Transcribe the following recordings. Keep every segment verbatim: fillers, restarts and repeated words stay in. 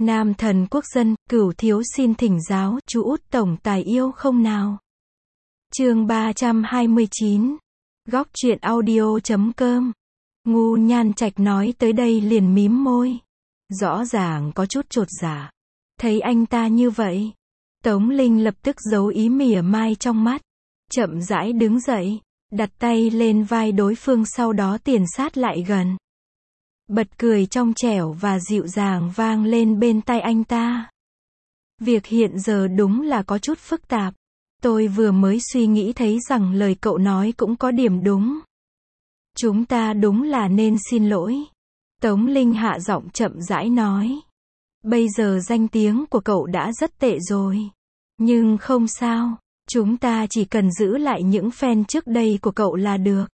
Nam thần quốc dân, cửu thiếu xin thỉnh giáo, chú út tổng tài yêu không nào? Chương ba trăm hai mươi chín. Góc truyện audio chấm com. Ngu Nhan Trạch nói tới đây liền mím môi. Rõ ràng có chút chột dạ. Thấy anh ta như vậy, Tống Linh lập tức giấu ý mỉa mai trong mắt. Chậm rãi đứng dậy, đặt tay lên vai đối phương, sau đó tiền sát lại gần. Bật cười trong trẻo và dịu dàng vang lên bên tai anh ta. Việc hiện giờ đúng là có chút phức tạp. Tôi vừa mới suy nghĩ thấy rằng lời cậu nói cũng có điểm đúng. Chúng ta đúng là nên xin lỗi. Tống Linh hạ giọng chậm rãi nói. Bây giờ danh tiếng của cậu đã rất tệ rồi. Nhưng không sao, chúng ta chỉ cần giữ lại những fan trước đây của cậu là được.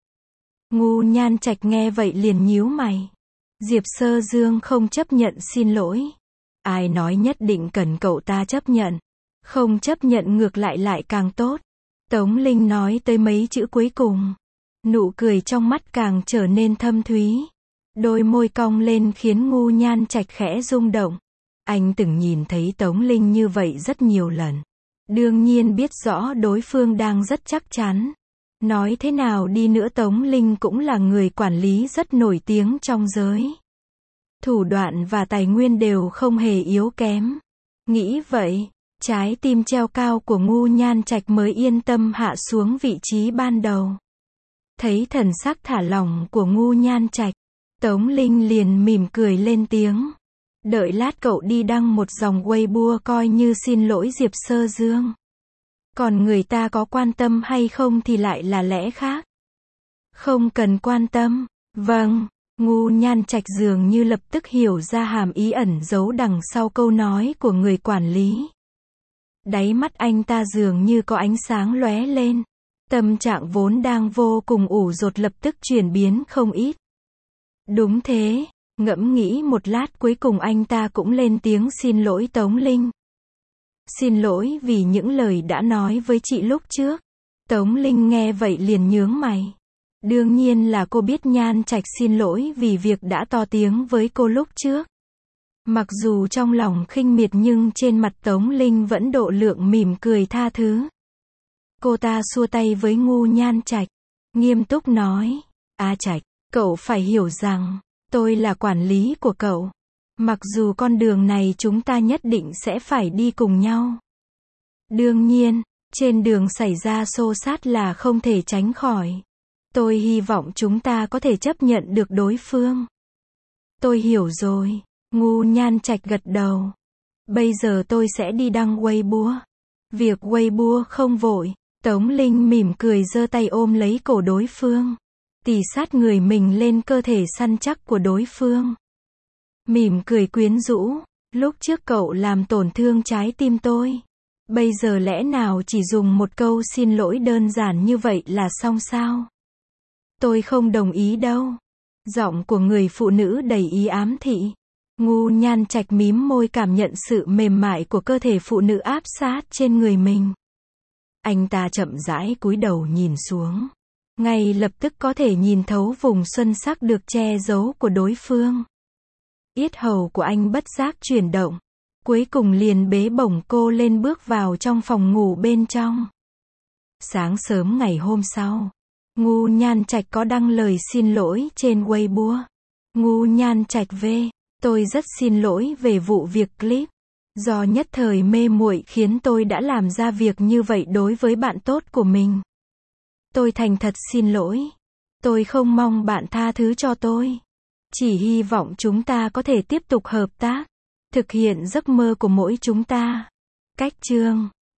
Ngu Nhan Trạch nghe vậy liền nhíu mày. Diệp Sơ Dương không chấp nhận xin lỗi. Ai nói nhất định cần cậu ta chấp nhận. Không chấp nhận ngược lại lại càng tốt. Tống Linh nói tới mấy chữ cuối cùng. Nụ cười trong mắt càng trở nên thâm thúy. Đôi môi cong lên khiến Ngu Nhan Trạch khẽ rung động. Anh từng nhìn thấy Tống Linh như vậy rất nhiều lần. Đương nhiên biết rõ đối phương đang rất chắc chắn. Nói thế nào đi nữa Tống Linh cũng là người quản lý rất nổi tiếng trong giới. Thủ đoạn và tài nguyên đều không hề yếu kém. Nghĩ vậy, trái tim treo cao của Ngu Nhan Trạch mới yên tâm hạ xuống vị trí ban đầu. Thấy thần sắc thả lỏng của Ngu Nhan Trạch, Tống Linh liền mỉm cười lên tiếng. Đợi lát cậu đi đăng một dòng Weibo coi như xin lỗi Diệp Sơ Dương. Còn người ta có quan tâm hay không thì lại là lẽ khác. Không cần quan tâm. Vâng. Ngu Nhan Trạch dường như lập tức hiểu ra hàm ý ẩn giấu đằng sau câu nói của người quản lý. Đáy mắt anh ta dường như có ánh sáng lóe lên. Tâm trạng vốn đang vô cùng ủ dột lập tức chuyển biến không ít. Đúng thế. Ngẫm nghĩ một lát cuối cùng anh ta cũng lên tiếng xin lỗi Tống Linh. Xin lỗi vì những lời đã nói với chị lúc trước. Tống Linh nghe vậy liền nhướng mày. Đương nhiên là cô biết Nhan Trạch xin lỗi vì việc đã to tiếng với cô lúc trước. Mặc dù trong lòng khinh miệt nhưng trên mặt Tống Linh vẫn độ lượng mỉm cười tha thứ. Cô ta xua tay với Ngu Nhan Trạch, nghiêm túc nói. A Trạch, cậu phải hiểu rằng, tôi là quản lý của cậu. Mặc dù con đường này chúng ta nhất định sẽ phải đi cùng nhau. Đương nhiên, trên đường xảy ra xô xát là không thể tránh khỏi. Tôi hy vọng chúng ta có thể chấp nhận được đối phương. Tôi hiểu rồi. Ngu Nhan Trạch gật đầu. Bây giờ tôi sẽ đi đăng Weibo. Việc Weibo không vội. Tống Linh mỉm cười giơ tay ôm lấy cổ đối phương. Tì sát người mình lên cơ thể săn chắc của đối phương. Mỉm cười quyến rũ. Lúc trước cậu làm tổn thương trái tim tôi. Bây giờ lẽ nào chỉ dùng một câu xin lỗi đơn giản như vậy là xong sao? Tôi không đồng ý đâu. Giọng của người phụ nữ đầy ý ám thị. Ngu Nhan Trạch mím môi cảm nhận sự mềm mại của cơ thể phụ nữ áp sát trên người mình. Anh ta chậm rãi cúi đầu nhìn xuống. Ngay lập tức có thể nhìn thấu vùng xuân sắc được che giấu của đối phương. Yết hầu của anh bất giác chuyển động. Cuối cùng liền bế bổng cô lên bước vào trong phòng ngủ bên trong. Sáng sớm ngày hôm sau, Ngu Nhan Trạch có đăng lời xin lỗi trên Weibo. Ngu Nhan Trạch V. Tôi rất xin lỗi về vụ việc clip. Do nhất thời mê muội khiến tôi đã làm ra việc như vậy đối với bạn tốt của mình. Tôi thành thật xin lỗi. Tôi không mong bạn tha thứ cho tôi. Chỉ hy vọng chúng ta có thể tiếp tục hợp tác. Thực hiện giấc mơ của mỗi chúng ta. Cách chương